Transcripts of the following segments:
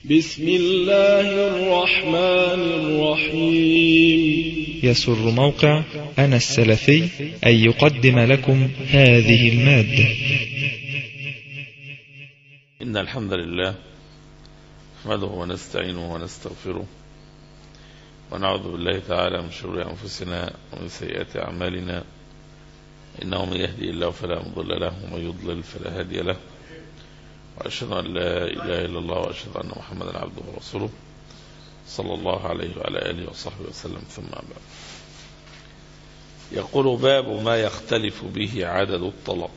بسم الله الرحمن الرحيم. يسر موقع أنا السلفي أن يقدم لكم هذه المادة. إن الحمد لله نحمده ونستعينه ونستغفره ونعوذ بالله تعالى من شرور أنفسنا ومن سيئات أعمالنا، إنه من يهدي الله فلا مضل له ومن يضلل فلا هادي له، وأشهد أن لا إله إلا الله وأشهد أن محمدا عبده ورسوله صلى الله عليه وعلى آله وصحبه وسلم. ثم بعد، يقول: باب ما يختلف به عدد الطلاق.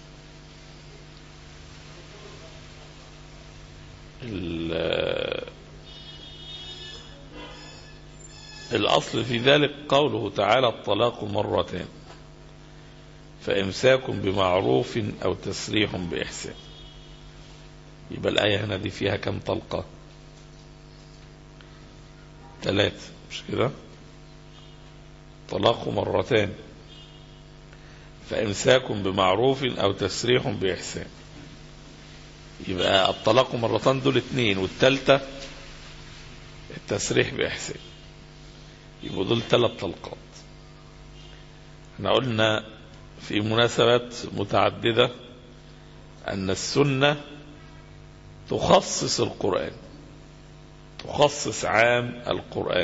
الأصل في ذلك قوله تعالى: الطلاق مرتين، فإمساك بمعروف أو تسريح بإحسان. يبقى الآية هنا دي فيها كم طلقة؟ 3، مش كده؟ طلاق مرتين، فإمساك بمعروف أو تسريح بإحسان. يبقى الطلاق مرتين دول 2، والثالثة التسريح بإحسان، يبقى دول 3 طلقات. احنا قلنا في مناسبات متعددة أن السنة تخصص القرآن، تخصص عام القرآن،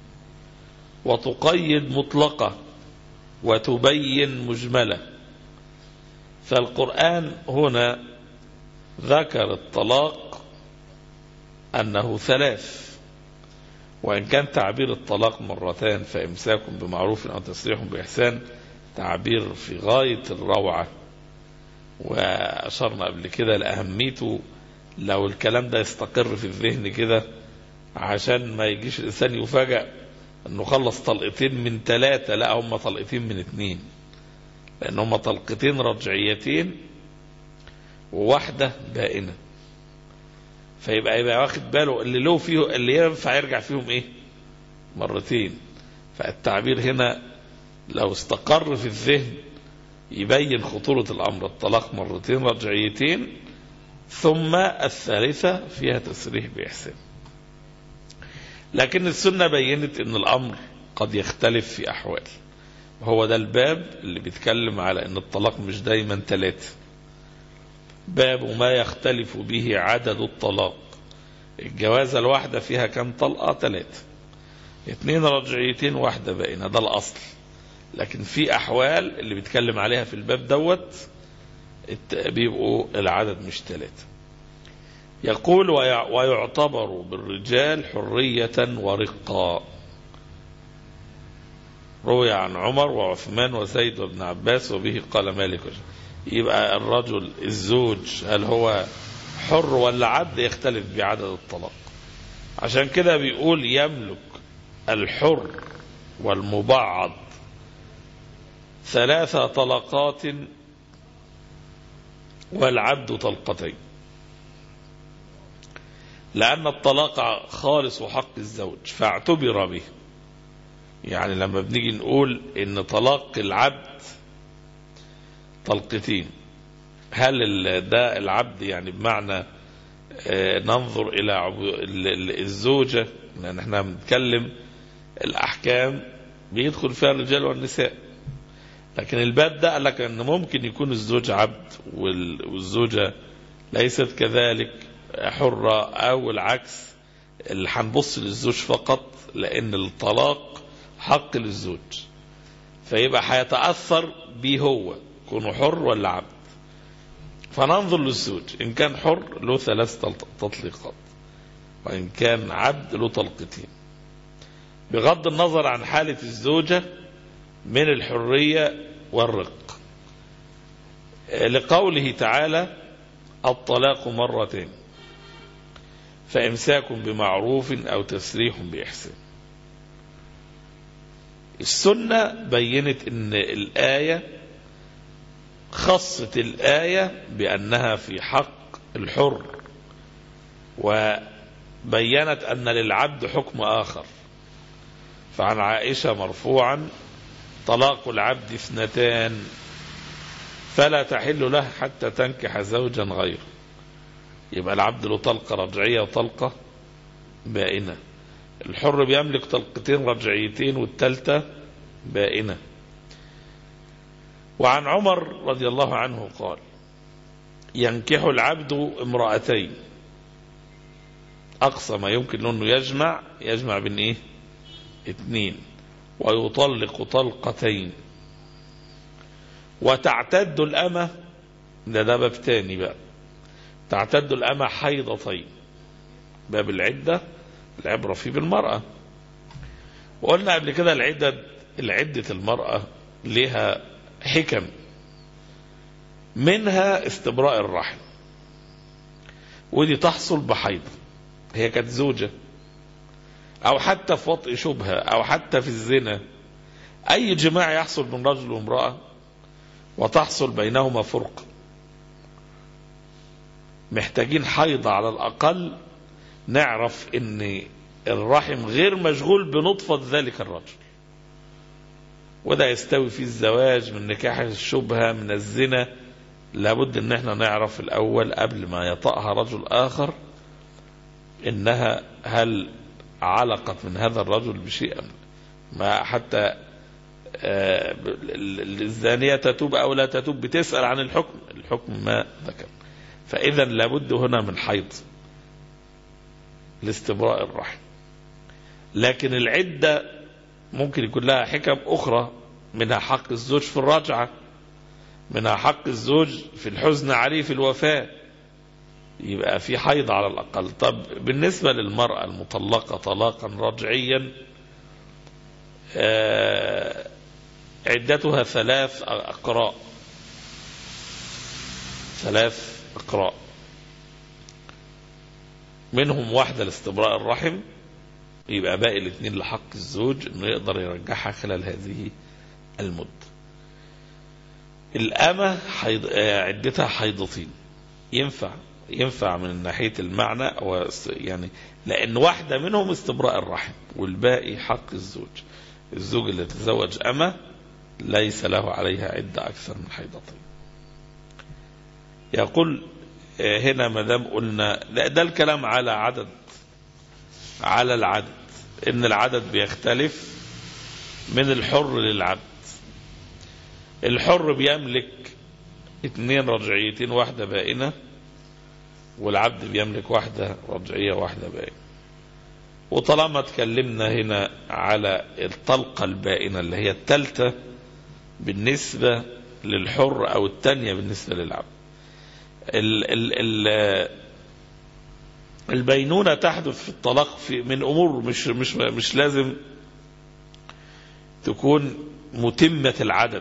وتقيد مطلقة وتبين مجملة. فالقرآن هنا ذكر الطلاق أنه 3، وإن كان تعبير الطلاق مرتين فإمساك بمعروف أو تسريح بإحسان تعبير في غاية الروعة، وأشرنا قبل كده لأهميته لو الكلام ده يستقر في الذهن كده، عشان ما يجيش الإنسان يفاجأ أنه خلص طلقتين من 3، لا هم طلقتين من 2، لأن هم طلقتين رجعيتين وواحدة بائنة. فيبقى واخد باله اللي له فيه اللي ينفع يرجع فيهم ايه؟ مرتين. فالتعبير هنا لو استقر في الذهن يبين خطورة الأمر. الطلاق مرتين رجعيتين، ثم الثالثة فيها تسريح بإحسان. لكن السنة بينت ان الأمر قد يختلف في أحوال، وهو ده الباب اللي بيتكلم على ان الطلاق مش دايما 3. باب ما يختلف به عدد الطلاق. الجوازة الواحدة فيها كم طلقة؟ 3، 2 رجعيتين واحدة بائنة، ده الأصل. لكن في أحوال اللي بيتكلم عليها في الباب دوت بيبقوا العدد مش 3. يقول: ويعتبر بالرجال حرية ورقا. روي عن عمر وعثمان وزيد وابن عباس وبه قال مالك. يبقى الرجل الزوج هل هو حر ولا عبد؟ يختلف بعدد الطلاق. عشان كده بيقول: يملك الحر والمبعض 3 طلقات والعبد طلقتين، لأن الطلاق خالص حق الزوج فاعتبر به. يعني لما بنيجي نقول إن طلاق العبد طلقتين، هل ده العبد يعني بمعنى ننظر إلى الزوجة؟ لأن احنا بنتكلم الأحكام بيدخل فيها الرجال والنساء، لكن الباب ده قال لك أن ممكن يكون الزوج عبد والزوجة ليست كذلك حرة، أو العكس، اللي هنبص للزوج فقط، لأن الطلاق حق للزوج، فيبقى هيتأثر به هو كونه حر ولا عبد. فننظر للزوج، إن كان حر له 3 تطليقات، وإن كان عبد له طلقتين، بغض النظر عن حالة الزوجة من الحرية والرق. لقوله تعالى: الطلاق مرتين، فإمساك بمعروف أو تسريح بإحسان. السنة بينت ان الآية خصت الآية بأنها في حق الحر، وبينت أن للعبد حكم آخر. فعن عائشة مرفوعا: طلاق العبد 2، فلا تحل له حتى تنكح زوجا غيره. يبقى العبد له طلقة رجعية وطلقة بائنة. الحر بيملك طلقتين رجعيتين والثالثة بائنة. وعن عمر رضي الله عنه قال: ينكح العبد امرأتين، أقصى ما يمكن أنه يجمع بين إيه؟ 2، ويطلق طلقتين، وتعتد الأمة، ده باب تاني بقى، تعتد الأمة حيضتين. باب العدة العبرة فيه بالمرأة. وقلنا قبل كده العدة المرأة لها حكم، منها استبراء الرحم، ودي تحصل بحيض، هي كانت زوجة، أو حتى في وطء شبهة، أو حتى في الزنا، أي جماع يحصل بين رجل وامرأة وتحصل بينهما فرقة، محتاجين حيض على الأقل نعرف ان الرحم غير مشغول بنطفة ذلك الرجل، وده يستوي فيه الزواج من نكاح الشبهة من الزنا. لابد ان احنا نعرف الاول قبل ما يطأها رجل اخر انها هل علقت من هذا الرجل بشيء، ما حتى الزانية تتوب او لا تتوب بتسأل عن الحكم ما ذكر. فاذا لابد هنا من حيض لاستبراء الرحم. لكن العدة ممكن يكون لها حكم أخرى، منها حق الزوج في الرجعة، منها حق الزوج في الحزن عليه في الوفاة، يبقى في حيض على الأقل. طب بالنسبة للمرأة المطلقة طلاقا رجعيا، عدتها 3 أقراء، 3 أقراء، منهم واحدة لاستبراء الرحم، يبقى باقي 2 لحق الزوج انه يقدر يرجعها خلال هذه المدة. الأمة عدتها حيضتين، ينفع من ناحية المعنى، يعني لأن واحدة منهم استبراء الرحم والباقي حق الزوج اللي تزوج أمة ليس له عليها عدة أكثر من حيضتين. يقول هنا ما دام قلنا ده الكلام على العدد، ان العدد بيختلف من الحر للعبد. الحر بيملك 2 رجعيتين 1 بائنة، والعبد بيملك 1 رجعية 1 بائنة. وطالما اتكلمنا هنا على الطلقة البائنة اللي هي الثالثة بالنسبة للحر او الثانية بالنسبة للعبد، البينونة تحدث في الطلاق من أمور مش لازم تكون متمة العدد.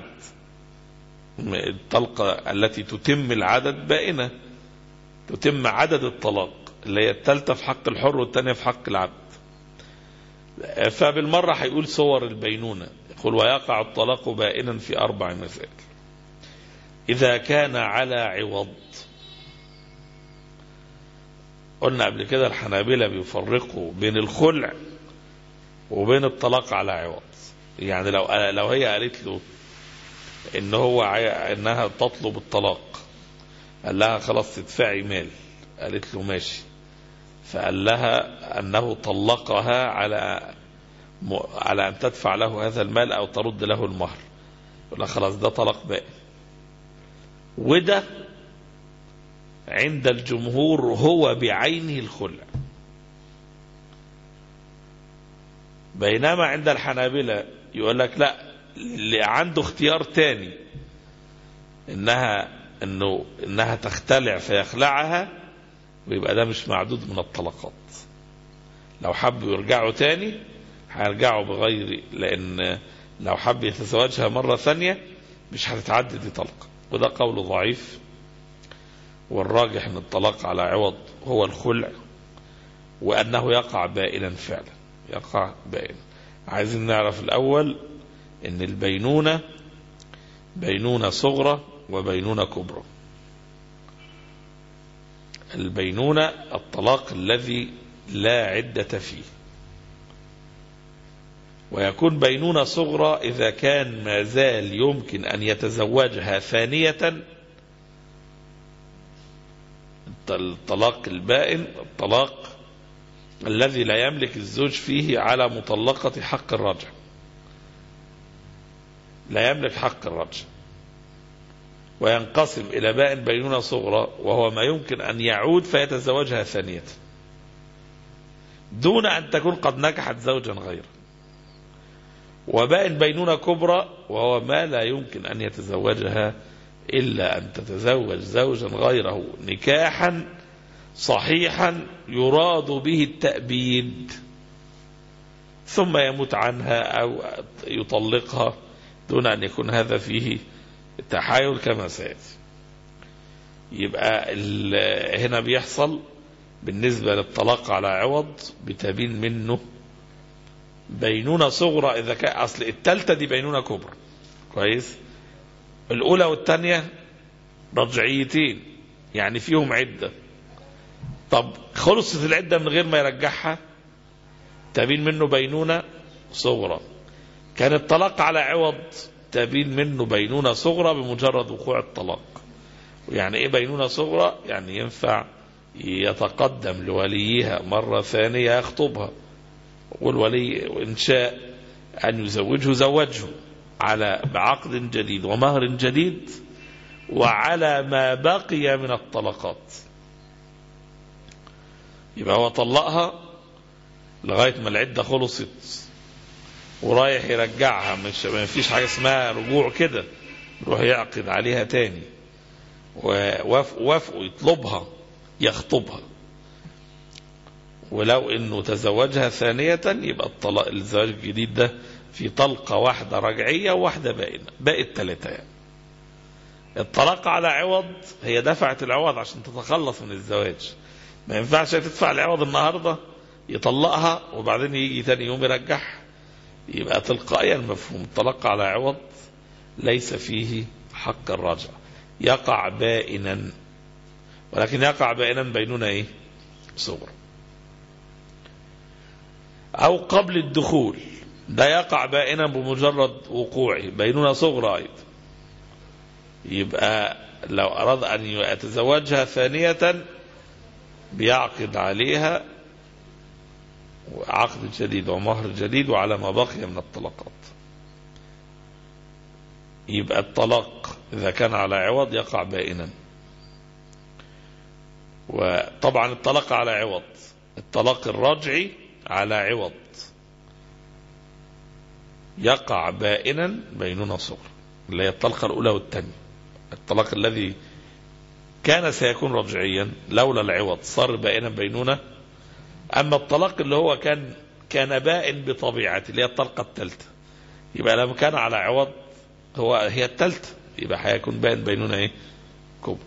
الطلقة التي تتم العدد بائنة، تتم عدد الطلاق، اللي هي الثالثة في حق الحر والثانية في حق العبد. فبالمرة هيقول صور البينونة، يقول: ويقع الطلاق بائنا في 4 مسائل. إذا كان على عوض، قلنا قبل كده الحنابلة بيفرقوا بين الخلع وبين الطلاق على عوض. يعني لو هي قالت له انها تطلب الطلاق، قال لها خلاص تدفعي مال، قالت له ماشي، فقال لها انه طلقها على ان تدفع له هذا المال او ترد له المهر، يقول لها خلاص ده طلاق بائن. وده عند الجمهور هو بعينه الخلع، بينما عند الحنابلة يقول لك لا، اللي عنده اختيار تاني انها تختلع فيخلعها، ويبقى ده مش معدود من الطلقات. لو حبوا يرجعوا تاني هيرجعوا بغير، لان لو حب يتزوجها مرة ثانية مش هتتعدد دي طلقة. وده قول ضعيف، والراجح ان الطلاق على عوض هو الخلع، وانه يقع بائنا فعلا، يقع بائنا. عايزين نعرف الاول ان البينونة بينونة صغرى وبينونة كبرى. البينونة الطلاق الذي لا عدة فيه، ويكون بينونة صغرى إذا كان ما زال يمكن أن يتزوجها ثانية. الطلاق البائن الطلاق الذي لا يملك الزوج فيه على مطلقة حق الرجع، لا يملك حق الرجع، وينقسم إلى باء بينونة صغرى وهو ما يمكن أن يعود فيتزوجها ثانية دون أن تكون قد نكحت زوجا غيره، وباء بينونة كبرى وهو ما لا يمكن أن يتزوجها إلا أن تتزوج زوجا غيره نكاحا صحيحا يراد به التأبيد ثم يموت عنها أو يطلقها دون أن يكون هذا فيه تحايل كما سيأتي. يبقى هنا بيحصل بالنسبة للطلاق على عوض بتبين منه بينونة صغرى إذا كان أصل التالتة دي بينونة كبرى كويس، الأولى والثانية رجعيتين يعني فيهم عدة. طب خلصت العدة من غير ما يرجعها تبين منه بينونة صغرى. كان الطلاق على عوض تبين منه بينونة صغرى بمجرد وقوع الطلاق. يعني ايه بينونة صغرى؟ يعني ينفع يتقدم لوليها مرة ثانية يخطبها، والولي إن شاء أن يزوجه زوجه على بعقد جديد ومهر جديد وعلى ما بقي من الطلقات. يبقى هو طلقها لغاية ما العدة خلصت ورايح يرجعها، ما فيش حاجة اسمها رجوع كده، يروح يعقد عليها تاني ووافقوا يطلبها يخطبها. ولو انه تزوجها ثانية يبقى الطلاق الزواج الجديد ده في طلقة واحدة رجعية وواحدة بائنة، باقي الثلاثة يعني. الطلاق على عوض هي دفعت العوض عشان تتخلص من الزواج، ما ينفعش تدفع العوض النهاردة يطلقها وبعدين يجي تاني يوم يرجعها، يبقى تلقائيا مفهوم الطلاق على عوض ليس فيه حق الرجع، يقع بائنا، ولكن يقع بائنا بينونة ايه؟ صغرى. او قبل الدخول ده يقع بائنا بمجرد وقوعه بينونة صغرى ايضا. يبقى لو اراد ان يتزوجها ثانية بيعقد عليها عقد جديد ومهر جديد وعلى ما بقي من الطلقات. يبقى الطلاق إذا كان على عوض يقع بائنا. وطبعا الطلاق على عوض، الطلاق الرجعي على عوض يقع بائنا بينونة صغرى، اللي هي الطلقة الأولى والثانية. الطلاق الذي كان سيكون رجعيا لولا العوض صار بائنا بينونة. أما الطلاق اللي هو كان بائن بطبيعته اللي هي الطلقة الثالثة، يبقى لما كان على عوض هي الثالثة يبقى هيكون بائن بينونة ايه؟ كبرى.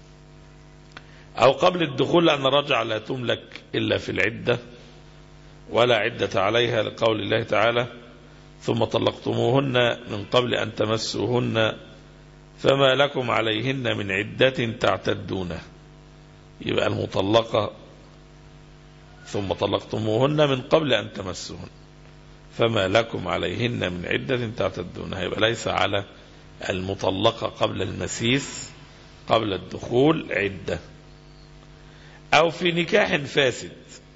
أو قبل الدخول لأن الرجعة لا تملك إلا في العدة ولا عدة عليها، لقول الله تعالى ثم طلقتموهن من قبل أن تمسوهن فما لكم عليهن من عدة تعتدونه. يبقى المطلقة ثم طلقتموهن من قبل أن تمسوهن فما لكم عليهن من عدة تعتدونها، يبقى ليس على المطلقة قبل المسيس قبل الدخول عدة. أو في نكاح فاسد،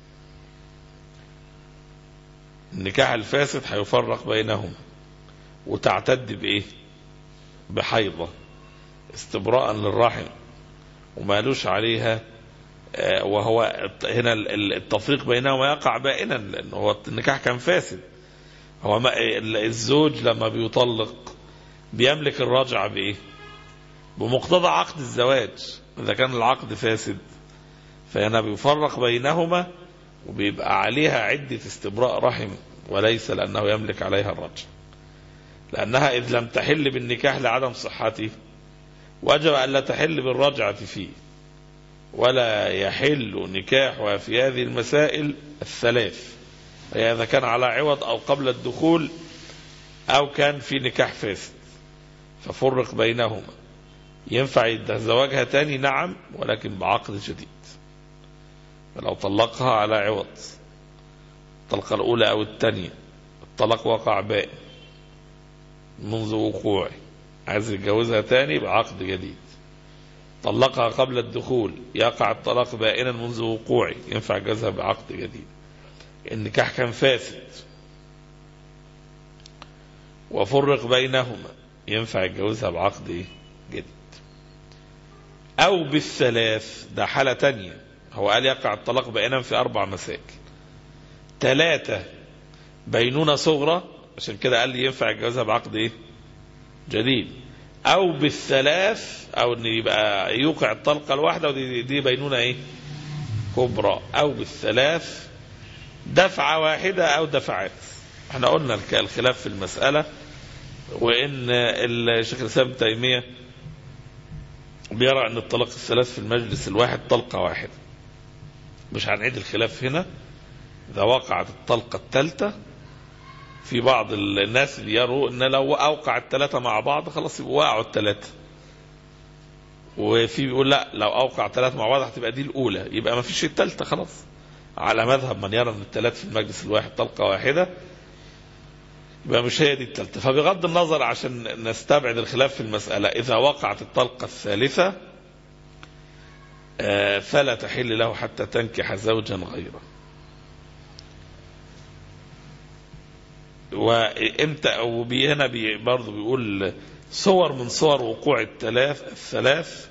النكاح الفاسد هيفرق بينهم وتعتد بإيه؟ بحيضة استبراء للرحم ومالوش عليها، وهو هنا التفريق بينهما يقع بائنا لأنه هو النكاح كان فاسد. هو الزوج لما بيطلق بيملك الرجعة بإيه؟ بمقتضى عقد الزواج. إذا كان العقد فاسد فهنا بيفرق بينهما وبيبقى عليها عدة استبراء رحم وليس لأنه يملك عليها الرجعة، لأنها إذ لم تحل بالنكاح لعدم صحته وجب أن لا تحل بالرجعة فيه، ولا يحل نكاحها في هذه المسائل الثلاث، هي إذا كان على عوض أو قبل الدخول أو كان في نكاح فاسد ففرق بينهما. ينفع يتزوجها تاني نعم، ولكن بعقد جديد. فلو طلقها على عوض الطلقة الأولى أو الثانية الطلاق وقع بائن منذ وقوعه، عايز يتجوزها تاني بعقد جديد. طلقها قبل الدخول يقع الطلاق بائنا منذ وقوعه، ينفع جوزها بعقد جديد. النكاح كان فاسد وفرق بينهما، ينفع يتجوزها بعقد ايه جديد. او بالثلاث، ده حالة تانية. هو قال يقع الطلاق بينا في 4 مسائل. 3 بينونة صغرى، عشان كده قال لي ينفع يتجوزها بعقد ايه جديد. او بالثلاث، او ان يبقى يوقع الطلقة الواحدة، ودي بينونة ايه كبرى. او بالثلاث، دفعة واحدة او دفعات. احنا قلنا الخلاف في المسألة، وان الشيخ الإسلام ابن تيمية بيرى ان الطلاق الثلاث في المجلس الواحد طلقة واحدة. مش هنعيد الخلاف هنا. اذا وقعت الطلقة الثالثة، في بعض الناس يروا ان لو اوقع ال3 مع بعض خلاص يبقوا وقعوا ال3، وفي بيقول لا، لو اوقع 3 مع بعض هتبقى دي الاولى، يبقى ما فيش الثالثة خلاص. على مذهب من يرى ان ال3 في المجلس الواحد طلقة واحدة، يبقى مش هي دي الثالثة. فبغض النظر عشان نستبعد الخلاف في المسألة، إذا وقعت الطلقة الثالثة فلا تحل له حتى تنكح زوجا غيره. وامتى، وهنا برضه بيقول صور من صور وقوع الثلاث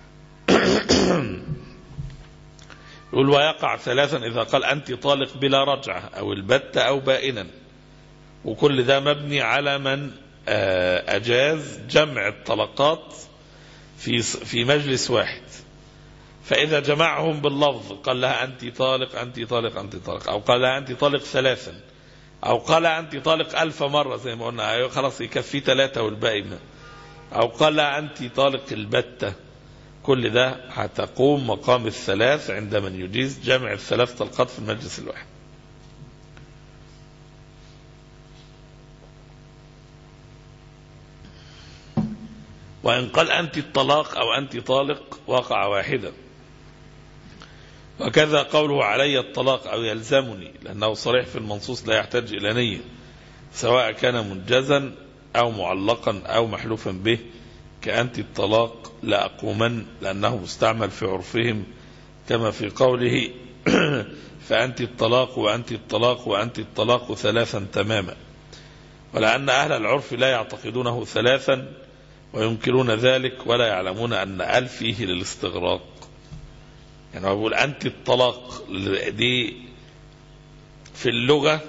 يقول ويقع 3 إذا قال أنت طالق بلا رجعة أو البتة أو بائنا. وكل ده مبني على من أجاز جمع الطلقات في مجلس واحد. فإذا جمعهم باللفظ قال لها أنت طالق أنت طالق أنت طالق، أو قال لها أنت طالق 3، أو قال لها أنت طالق 1000 مرة زي ما قلنا خلاص يكفي 3 والباقي ما، أو قال لها أنت طالق البتة، كل ده هتقوم مقام الثلاث عند من يجيز جمع ال3 طلقات في المجلس الواحد. وإن قال أنت الطلاق أو أنت طالق وقع واحدا. وكذا قوله علي الطلاق أو يلزمني، لأنه صريح في المنصوص لا يحتاج إلى نية، سواء كان منجزا أو معلقا أو محلوفا به، كأنت الطلاق لا أقومن، لأنه مستعمل في عرفهم، كما في قوله فأنت الطلاق وأنت الطلاق وأنت الطلاق 3 تماما. ولأن أهل العرف لا يعتقدونه 3 وينكرون ذلك، ولا يعلمون أن أل فيه للاستغراق. يعني هو بيقول أنت الطلاق دي في اللغة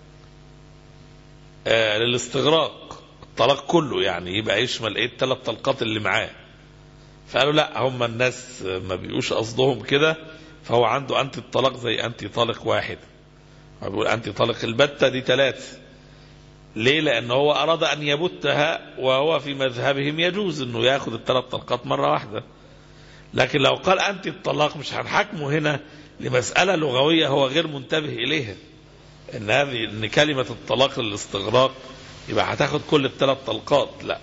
للاستغراق، الطلاق كله يعني يبقى يشمل ايه ال3 طلقات اللي معاه. فقالوا لا، هم الناس ما بيقوش قصدهم كده، فهو عنده أنت الطلاق زي أنت طالق واحد. هو بيقول أنت طالق البتة دي 3. ليه؟ لأنه هو أراد أن يبتها، وهو في مذهبهم يجوز أنه يأخذ ال3 طلقات مرة واحدة. لكن لو قال أنت الطلاق مش هنحكمه هنا لمسألة لغوية هو غير منتبه إليها، إن كلمة الطلاق للاستغراق يبقى هتاخد كل ال3 طلقات، لا.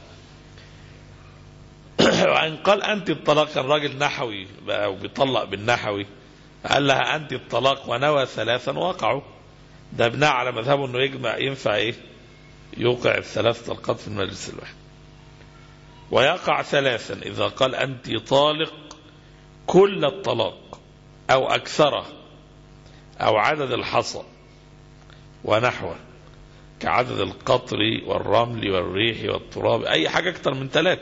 وإن قال أنت الطلاق، كان راجل نحوي بقى وبيطلق بالنحوي، قال لها أنت الطلاق ونوى 3 وقعوا. ده بناء على مذهبه أنه ينفع إيه يوقع ال3 طلقات في المجلس الواحد. ويقع 3 إذا قال أنت طالق كل الطلاق أو أكثره، أو عدد الحصى ونحوه، كعدد القطر والرمل والريح والتراب، أي حاجة أكثر من 3،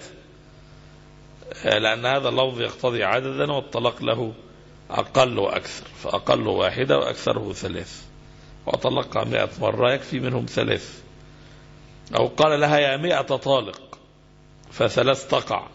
لأن هذا اللفظ يقتضي عددا، والطلاق له أقل وأكثر، فأقل 1 وأكثره 3، وطلقها 100 مرة يكفي منهم 3. أو قال لها يا 100 طالق ف3 تقع.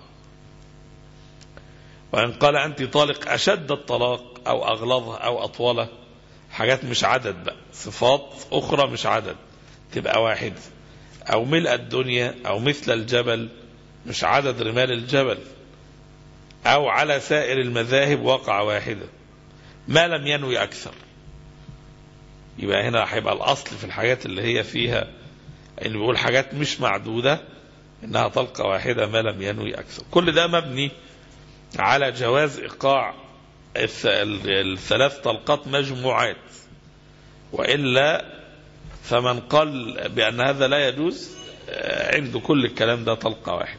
وإن قال أنت طالق أشد الطلاق أو أغلظه أو أطوله، حاجات مش عدد بقى، صفات أخرى مش عدد، تبقى 1. أو ملء الدنيا، أو مثل الجبل، مش عدد رمال الجبل. أو على سائر المذاهب وقع 1 ما لم ينوي أكثر. يبقى هنا هيبقى الأصل في الحاجات اللي هي فيها اللي بيقول حاجات مش معدودة إنها طلقة 1 ما لم ينوي أكثر. كل ده مبني على جواز إيقاع ال3 طلقات مجموعات، وإلا فمن قال بأن هذا لا يجوز عنده كل الكلام ده طلقة 1.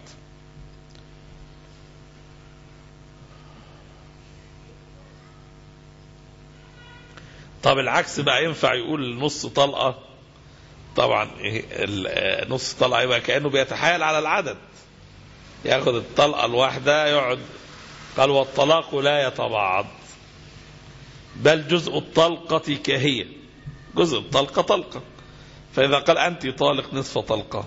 طب العكس بقى ينفع يقول نص طلقة؟ طبعا نص طلقة يبقى كأنه بيتحايل على العدد، ياخد الطلقة الواحدة يقعد. قال والطلاق لا يتبعض بل جزء الطلقة كهي، جزء الطلقة طلقة. فإذا قال أنت طالق نصف طلقة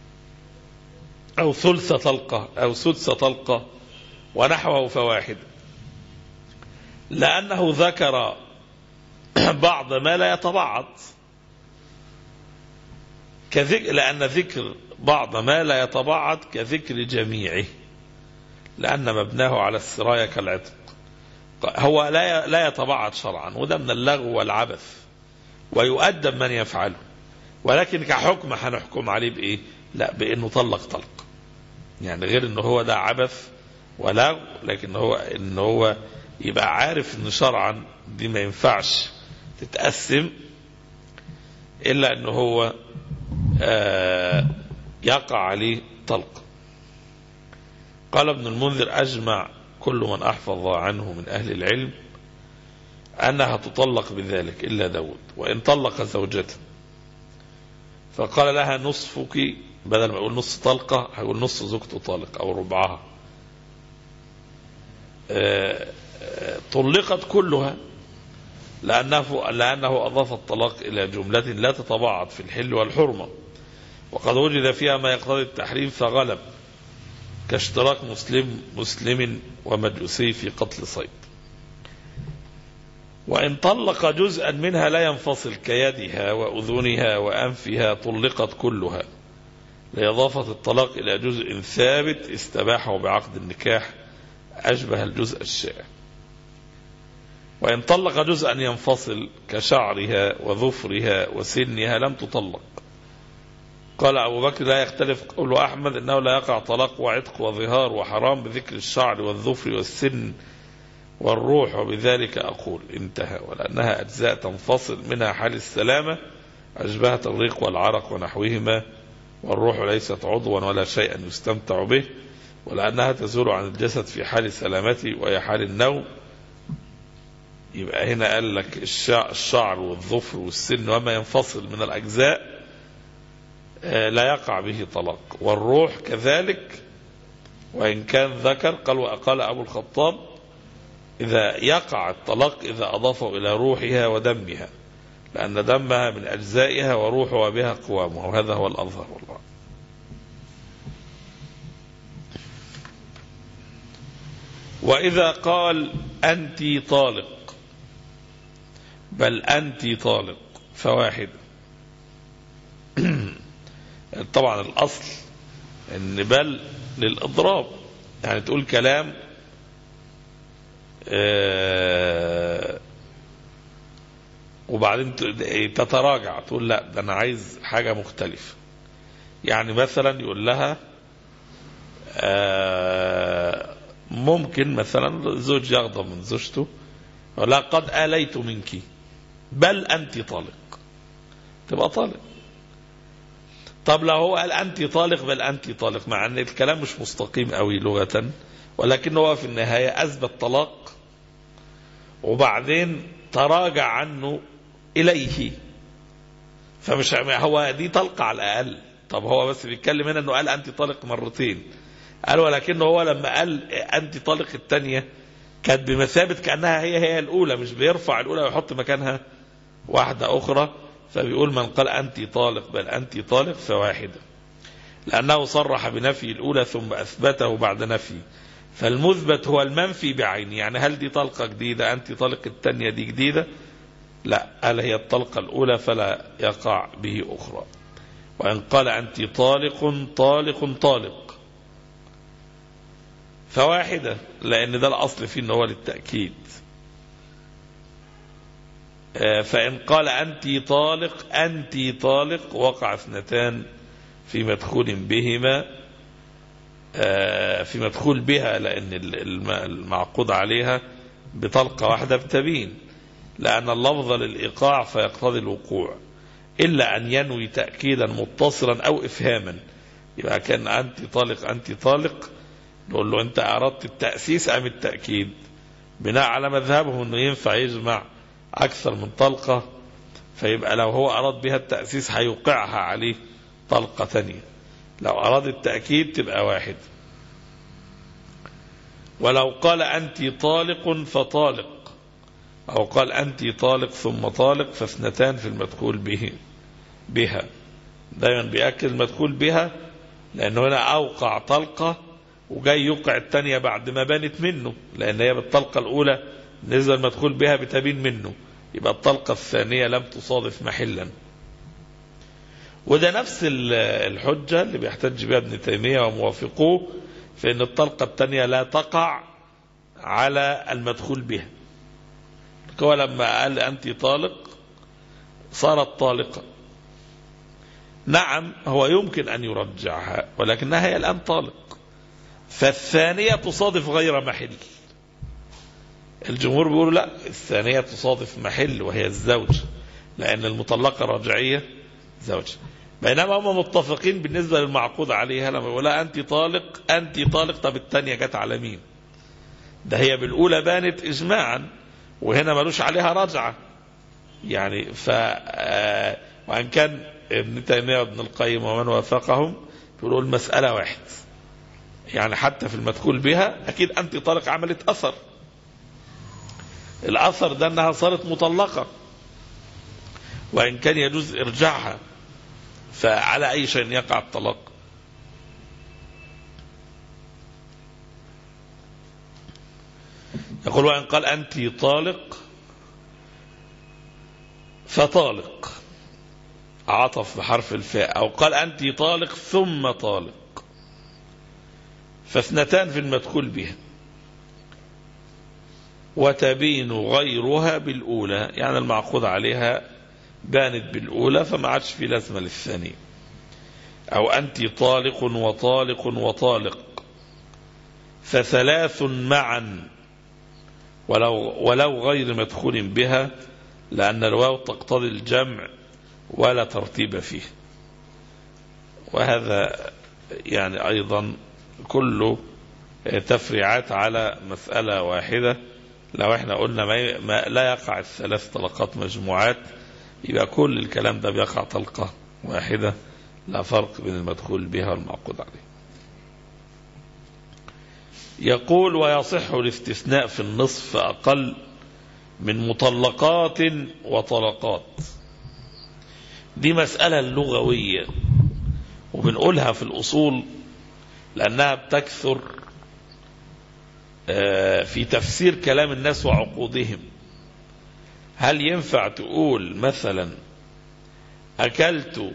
أو ثلث طلقة أو سدس طلقة ونحوه فواحد، لأنه ذكر بعض ما لا يتبعض، لأن ذكر بعض ما لا يتبعض كذكر جميعه، لأن مبناه على السراية كالعتق. هو لا يتبعض شرعا، وده من اللغو والعبث، ويؤدب من يفعله. ولكن كحكم هنحكم عليه بإيه؟ لا، بأنه طلق، يعني غير أنه هو ده عبث ولغو، لكن هو يبقى عارف أن شرعا دي ما ينفعش تتقسم إلا أنه هو يقع عليه طلق. قال ابن المنذر أجمع كل من أحفظ عنه من أهل العلم أنها تطلق بذلك إلا داود، وإن طلق زوجته فقال لها نصفك، بدل ما يقول نص طلقة هيقول نص زوجته طالق أو ربعها، طلقت كلها، لأنه أضاف الطلاق إلى جملة لا تتبعض في الحل والحرمة، وقد وجد فيها ما يقتضي التحريم فغلب، كاشتراك مسلم ومجوسي في قتل صيد. وإن طلق جزءا منها لا ينفصل كيدها وأذنها وأنفها طلقت كلها، لإضافة الطلاق إلى جزء ثابت استباحه بعقد النكاح أشبه الجزء الشائع. وإن طلق جزءا ينفصل كشعرها وظفرها وسنها لم تطلق. قال أبو بكر لا يختلف قول أحمد إنه لا يقع طلاق وعتق وظهار وحرام بذكر الشعر والظفر والسن والروح، وبذلك أقول انتهى، ولأنها أجزاء تنفصل منها حال السلامة أشبهت الريق والعرق ونحوهما، والروح ليست عضوا ولا شيئا يستمتع به، ولأنها تزول عن الجسد في حال سلامته وهي حال النوم. يبقى هنا قال لك الشعر والظفر والسن وما ينفصل من الأجزاء لا يقع به طلاق، والروح كذلك وإن كان ذكر. قال أبو الخطاب إذا يقع الطلاق إذا أضافه إلى روحها ودمها، لأن دمها من أجزائها وروحها بها قوامها، وهذا هو الأظهر والله. وإذا قال أنت طالق بل أنت طالق فواحد، طبعا الأصل إن بل للإضراب، يعني تقول كلام وبعدين تتراجع تقول لا ده أنا عايز حاجة مختلفة. يعني مثلا يقول لها ممكن مثلا زوج يغضب من زوجته ولا قد آليت منك بل أنت طالق، تبقى طالق. طب لو هو قال أنت طالق بل أنت طالق، مع أن الكلام مش مستقيم قوي لغة، ولكن هو في النهاية أثبت طلاق وبعدين تراجع عنه إليه، فمش هو دي طلقة على الأقل. طب هو بس بيتكلم هنا أنه قال أنت طالق مرتين، قال ولكنه هو لما قال أنت طالق الثانية كانت بمثابة كأنها هي الأولى، مش بيرفع الأولى ويحط مكانها واحدة أخرى. فبيقول من قال أنت طالق بل أنت طالق فواحدة، لأنه صرح بنفي الأولى ثم أثبته بعد نفي، فالمثبت هو المنفي بعينه. يعني هل دي طلقة جديدة؟ أنت طالق الثانية دي جديدة؟ لا، قال هي الطلقة الأولى فلا يقع به أخرى. وإن قال أنت طالق طالق طالق فواحدة، لأن ده الأصل فيه أنه هو للتأكيد. فإن قال أنت طالق أنت طالق وقع اثنتان في مدخول بهما، في مدخول بها، لأن المعقود عليها بطلقة واحدة بتبين، لأن اللفظ للإيقاع فيقتضي الوقوع، إلا أن ينوي تأكيدا متصلا أو إفهاما. يبقى كان أنت طالق أنت طالق، نقول له أنت أردت التأسيس أم التأكيد؟ بناء على مذهبه أنه ينفع يجمع أكثر من طلقة، فيبقى لو هو أراد بها التأسيس هيوقعها عليه طلقة ثانية. لو أراد التأكيد تبقى واحد. ولو قال أنت طالق فطالق، أو قال أنت طالق ثم طالق، فاثنتان في المدخول بها. دايما بيأكد المدخول بها، لأنه هنا أوقع طلقة وجاي يوقع الثانية بعد ما بانت منه، لأن هي بالطلقة الأولى نزل المدخول بها بتبين منه، يبقى الطلقة الثانية لم تصادف محلا. وده نفس الحجة اللي بيحتج بها ابن تيمية وموافقوه في أن الطلقة الثانية لا تقع على المدخول بها. هو لما قال أنت طالق صارت طالقة، نعم هو يمكن أن يرجعها، ولكنها هي الآن طالق، فالثانية تصادف غير محل. الجمهور بيقولوا لا، الثانية تصادف محل وهي الزوج، لأن المطلقة رجعية زوج. بينما هم متفقين بالنسبة للمعقود عليها، لما يقول أنت طالق أنت طالق، طب الثانية جت على مين؟ ده هي بالأولى بانت إجماعا، وهنا ملوش عليها رجعة يعني. وأن كان ابن تيمية وابن القيم ومن وافقهم يقولوا المسألة واحد، يعني حتى في المدخول بها أكيد أنت طالق عملت أثر، الأثر ده أنها صارت مطلقة، وإن كان يجوز إرجاعها، فعلى أي شيء يقع الطلاق. يقول وإن قال أنت طالق فطالق، عطف بحرف الفاء، أو قال أنت طالق ثم طالق، فاثنتان في المدخول بها، وتبين غيرها بالأولى، يعني المعقود عليها بانت بالأولى فما عادش في لازمة للثانية. أو أنت طالق وطالق وطالق، فثلاث معا ولو غير مدخول بها، لأن الواو تقتضي الجمع ولا ترتيب فيه. وهذا يعني أيضا كله تفريعات على مسألة واحدة. لو احنا قلنا ما لا يقع الثلاث طلقات مجموعات، يبقى كل الكلام ده بيقع طلقة واحدة، لا فرق بين المدخول بها والمعقود عليه. يقول ويصح الاستثناء في النصف أقل من مطلقات وطلقات. دي مسألة لغوية وبنقولها في الأصول لأنها بتكثر في تفسير كلام الناس وعقودهم. هل ينفع تقول مثلا أكلت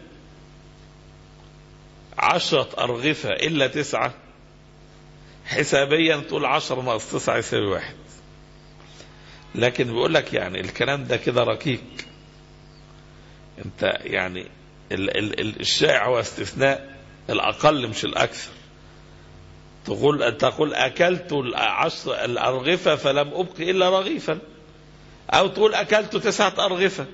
10 أرغفة إلا 9؟ حسابيا تقول 10 ناقص 9 يساوي 1. لكن بيقول لك يعني الكلام ده كده ركيك. انت يعني الشائع هو استثناء الأقل مش الأكثر. تقول أكلت 10 الأرغفة فلم أبق إلا رغيفا، أو تقول أكلت 9 أرغفة.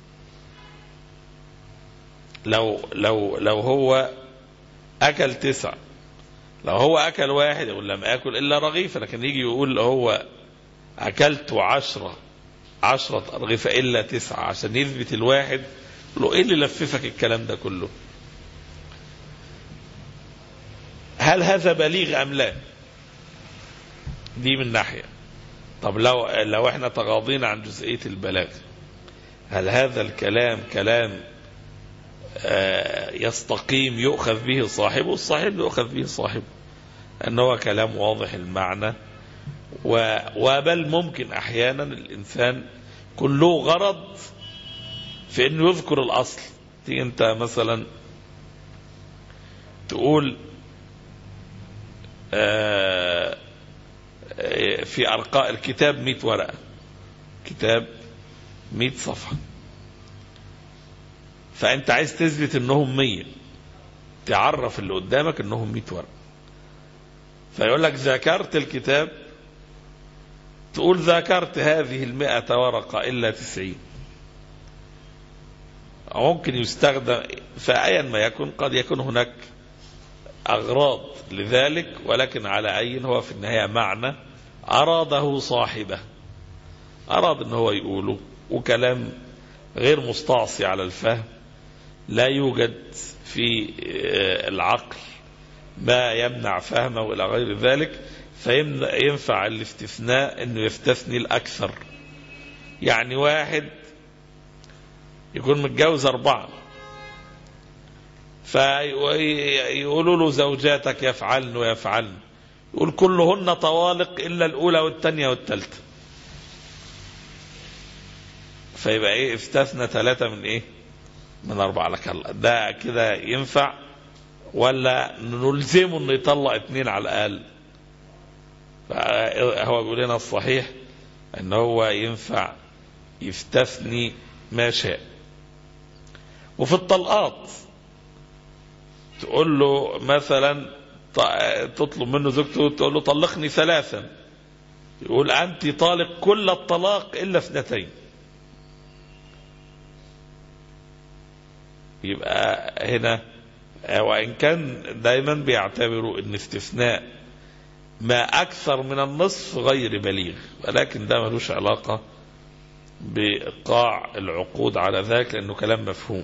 لو هو أكل 9، لو هو أكل 1 يقول لم أكل إلا رغيفا. لكن يجي يقول هو أكلت 10 أرغفة إلا 9 عشان يثبت الواحد، له إيه اللي لففك الكلام ده كله؟ هل هذا بليغ أم لا؟ دي من ناحية. طب لو احنا تغاضينا عن جزئية البلاغ، هل هذا الكلام كلام يستقيم يؤخذ به صاحبه؟ الصحيح يؤخذ به صاحبه، أنه كلام واضح المعنى، وبل ممكن أحيانا الإنسان يكون له غرض في أنه يذكر الأصل. تيجي أنت مثلا تقول في أرقاء الكتاب 100 ورقة، كتاب 100 صفحة، فأنت عايز تثبت أنهم 100، تعرف اللي قدامك أنهم 100 ورقة، فيقول لك ذكرت الكتاب، تقول ذكرت هذه 100 ورقة إلا 90. ممكن يستخدم فأيا ما يكن، قد يكون هناك أغراض لذلك، ولكن على أي هو في النهاية معنى أراده صاحبه، أراد أنه هو يقوله وكلام غير مستعصي على الفهم، لا يوجد في العقل ما يمنع فهمه إلى غير ذلك، فينفع الاستثناء أنه يستثني الأكثر. يعني واحد يكون متجوز 4 فيقولوا له زوجاتك يفعلن ويفعلن، يقول كلهن طوالق إلا الأولى والثانية والثالثة، فيبقى ايه؟ استثنى 3 من ايه؟ من 4. لك ده كده ينفع ولا نلزمه انه يطلق 2 على الأقل؟ فهو بيقول لنا الصحيح ان هو ينفع يستثني ما شاء. وفي الطلقات تقول له مثلا، تطلب منه زوجته تقول له طلقني 3، يقول أنت طالق كل الطلاق إلا 2. يبقى هنا وإن كان دايما بيعتبروا أن استثناء ما أكثر من النصف غير بليغ، ولكن ده ملوش علاقة بإيقاع العقود على ذلك لأنه كلام مفهوم.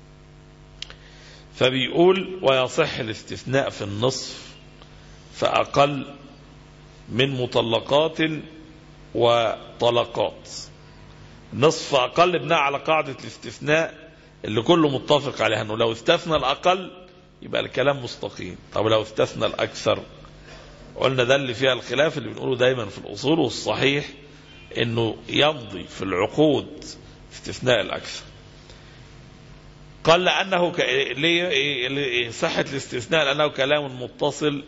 فبيقول ويصح الاستثناء في النصف فأقل من مطلقات وطلقات. نصف أقل بناء على قاعدة الاستثناء اللي كله متفق عليها، أنه لو استثنى الأقل يبقى الكلام مستقيم. طب لو استثنى الأكثر، قلنا ده اللي فيها الخلاف اللي بنقوله دايما في الأصول، والصحيح أنه يمضي في العقود استثناء الأكثر. قال لأنه صحة الاستثناء لأنه كلام متصل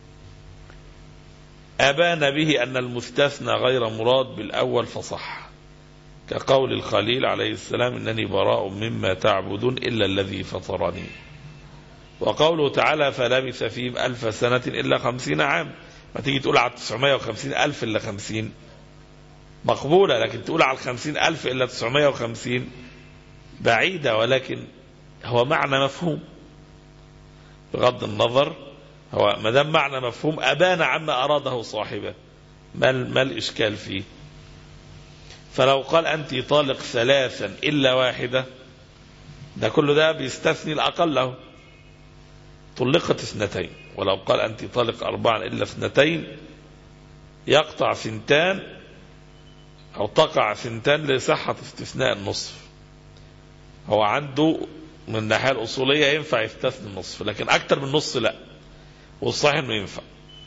أبان به أن المستثنى غير مراد بالأول فصح، كقول الخليل عليه السلام إنني براء مما تعبدون إلا الذي فطرني، وقوله تعالى فلبث فيهم 1000 سنة إلا 50 عام. ما تيجي تقول على 950,000 إلا 50 مقبولة، لكن تقول على 50,000 إلا 950 بعيدة، ولكن هو معنى مفهوم بغض النظر. هو ما دام معنى مفهوم أبان عما أراده صاحبه، ما الإشكال فيه؟ فلو قال أنت طالق 3 إلا 1، ده كله ده بيستثني الأقل له، طلقت 2. ولو قال أنت طالق 4 إلا 2 يقطع 2 أو تقع 2 لصحة استثناء النصف. هو عنده من الناحية الأصولية ينفع يستثني النصف، لكن أكتر من نص لا، والصحيح أنه ينفع.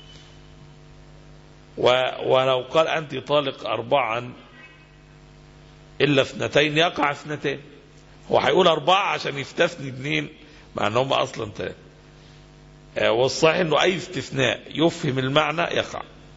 ولو قال أنت طالق 4 إلا 2 يقع 2. هو هيقول 4 عشان يستثني 2 مع أنهم أصلا 3. والصحيح أنه أي استثناء يفهم المعنى يقع.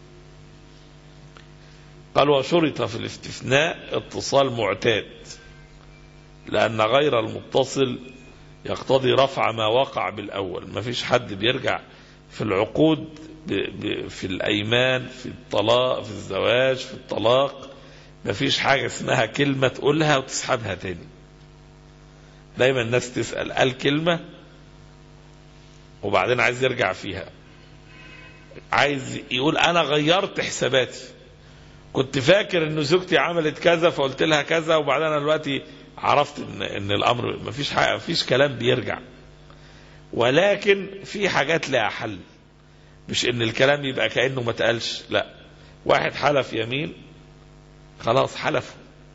قال وشرط في الاستثناء اتصال معتاد، لأن غير المتصل يقتضي رفع ما وقع بالأول. ما فيش حد بيرجع في العقود في الأيمان، في الطلاق، في الزواج، في الطلاق، ما فيش حاجة اسمها كلمة تقولها وتسحبها تاني. دايما الناس تسأل قال كلمة وبعدين عايز يرجع فيها، عايز يقول أنا غيرت حساباتي، كنت فاكر إنه زوجتي عملت كذا فقلت لها كذا، وبعدين أنا دلوقتي عرفت إن الأمر ما فيش حاجة، ما فيش كلام بيرجع. ولكن في حاجات لها حل، مش إن الكلام يبقى كأنه ما تقالش، لا. واحد حلف يمين خلاص حلف،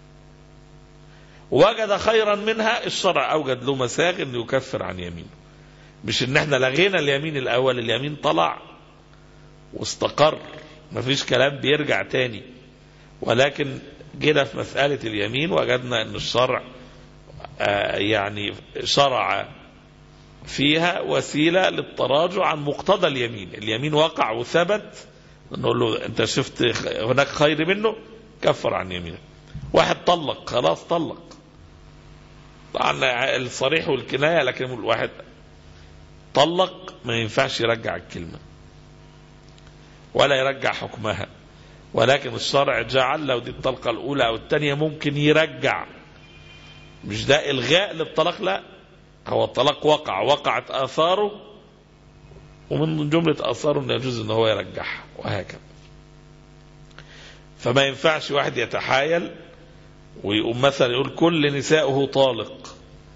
وجد خيرا منها، الشرع أوجد له مساغ إنه يكفر عن يمينه. مش إن احنا لغينا اليمين الأول، اليمين طلع واستقر، ما فيش كلام بيرجع تاني. ولكن جينا في مسألة اليمين وجدنا إن الشرع يعني شرع فيها وسيلة للتراجع عن مقتضى اليمين. اليمين وقع وثبت، نقول له أنت شفت هناك خير منه كفر عن يمينه. واحد طلق خلاص طلق، طبعا الصريح والكناية، لكن الواحد طلق ما ينفعش يرجع الكلمة ولا يرجع حكمها، ولكن الشرع جعل لو دي الطلقة الأولى أو الثانية ممكن يرجع. مش ده إلغاء للطلاق، لا، هو الطلاق وقعت آثاره، ومن جملة آثاره أنه يجوز أنه هو يرجعها، وهكذا. فما ينفعش واحد يتحايل ويقوم مثلا يقول كل نسائه طالق،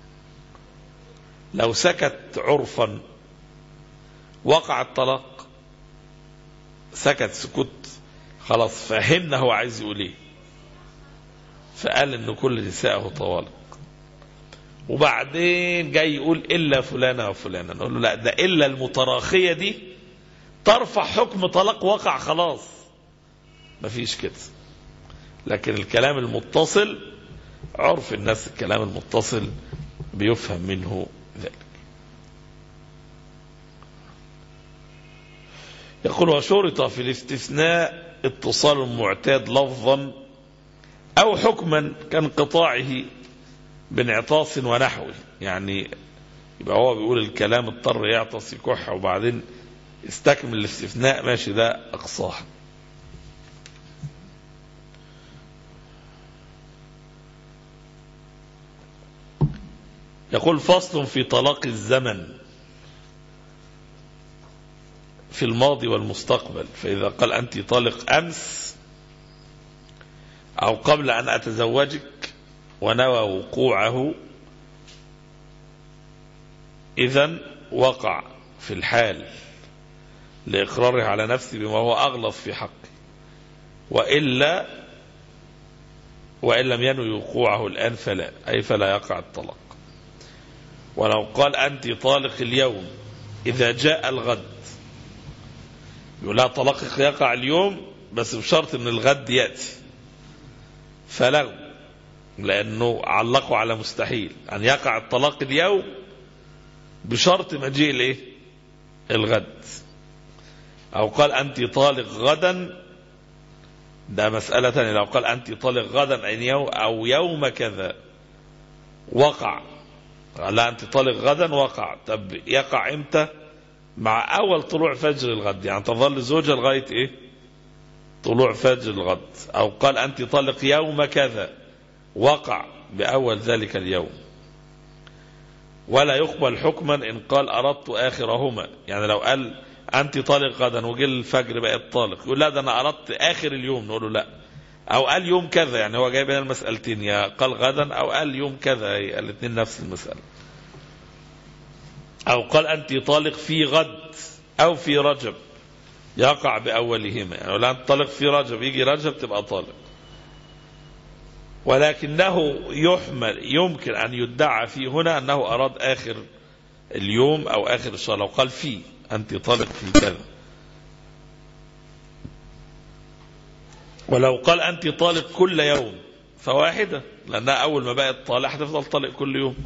لو سكت عرفا وقع الطلاق، سكت سكوت خلاص فهمنا هو عايز يقول ايه، فقال ان كل نسائه طوالق. وبعدين جاي يقول الا فلانه وفلانه، نقول له لا، ده الا المتراخيه دي ترفع حكم طلاق وقع خلاص، مفيش كده. لكن الكلام المتصل عرف الناس، الكلام المتصل بيفهم منه ذلك. يقول وشرط في الاستثناء اتصال المعتاد لفظا أو حكما كانقطاعه بانعطاس ونحوه. يعني يبقى هو بيقول الكلام اضطر يعطس يكح وبعدين استكمل الاستثناء، ماشي، ده أقصاه. يقول فصل في طلاق الزمن في الماضي والمستقبل. فإذا قال أنت طالق أمس أو قبل أن أتزوجك ونوى وقوعه، إذن وقع في الحال لإقراره على نفسه بما هو أغلظ في حقه، وإن لم ينوي وقوعه الآن فلا، أي فلا يقع الطلاق. ولو قال أنت طالق اليوم إذا جاء الغد، يقول لا، طلاقك يقع اليوم بس بشرط أن الغد يأتي، فلغو، لأنه علقوا على مستحيل أن يقع الطلاق اليوم بشرط مجيء الإيه؟ الغد. أو قال أنت طالق غدا، ده مسألة ثانية. لو قال أنت طالق غدا أو يوم كذا وقع، لا أنت طالق غدا وقع. طب يقع إمتى؟ مع أول طلوع فجر الغد، يعني تظل زوجة لغاية إيه؟ طلوع فجر الغد. أو قال أنت طالق يوم كذا، وقع بأول ذلك اليوم. ولا يقبل حكما إن قال أردت آخرهما، يعني لو قال أنت طالق غدا وجل الفجر بقى الطالق، يقول لا، ده أنا أردت آخر اليوم، نقول له لا. أو قال يوم كذا، يعني هو جايب هنا المسألتين، يا قال غدا أو قال يوم كذا، الاثنين نفس المسألة. أو قال أنت طالق في غد أو في رجب، يقع بأولهما، يعني لا، أنت طالق في رجب، يجي رجب تبقى طالق. ولكنه يمكن أن يدعى فيه هنا أنه أراد آخر اليوم أو آخر الشهر. لو قال فيه أنت طالق في كذا. ولو قال أنت طالق كل يوم فواحدة، لأنها أول ما بقت طالق هتفضل طالق كل يوم،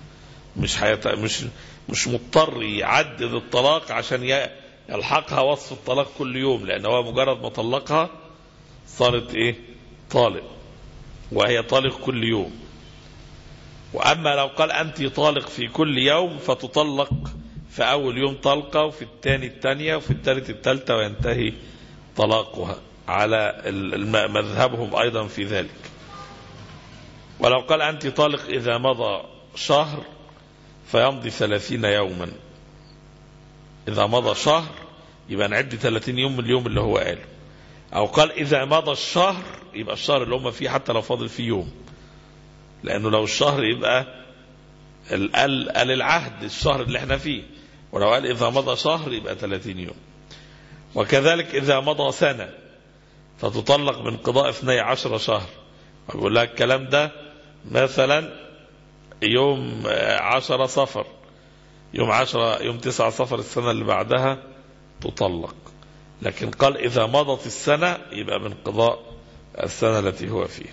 مش مضطر يعدد الطلاق عشان يلحقها وصف الطلاق كل يوم، لأن هو مجرد ما طلقها صارت إيه؟ طالق، وهي طالق كل يوم. وأما لو قال أنت طالق في كل يوم فتطلق في أول يوم طلقة، وفي الثاني الثانية، وفي الثالث الثالثة، وينتهي طلاقها، على مذهبهم أيضا في ذلك. ولو قال أنت طالق إذا مضى شهر فيمضي 30 يوما، إذا مضى شهر يبقى نعد 30 يوم من اليوم اللي هو قاله. أو قال إذا مضى الشهر، يبقى الشهر اللي هم فيه حتى لو فاضل فيه يوم، لأنه لو الشهر يبقى قال العهد الشهر اللي احنا فيه، ولو قال إذا مضى شهر يبقى 30 يوم. وكذلك إذا مضى سنة فتطلق بانقضاء 12 شهر. أقول لك الكلام ده مثلا يوم 10 صفر، يوم 9 صفر السنة اللي بعدها تطلق. لكن قال إذا مضت السنة يبقى بانقضاء السنة التي هو فيها.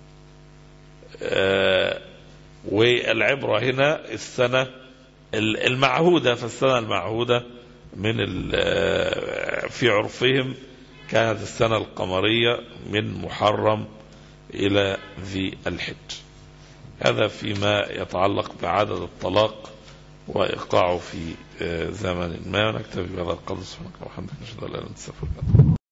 والعبرة هنا السنة المعهودة، فالسنة المعهودة في عرفهم كانت السنة القمرية من محرم إلى ذي الحج. هذا فيما يتعلق بعدد الطلاق وإيقاعه في زمن ما. ونكتفي بهذا القدر. سبحانك وبحمدك، نشهد أن لا إله إلا أنت، نستغفرك.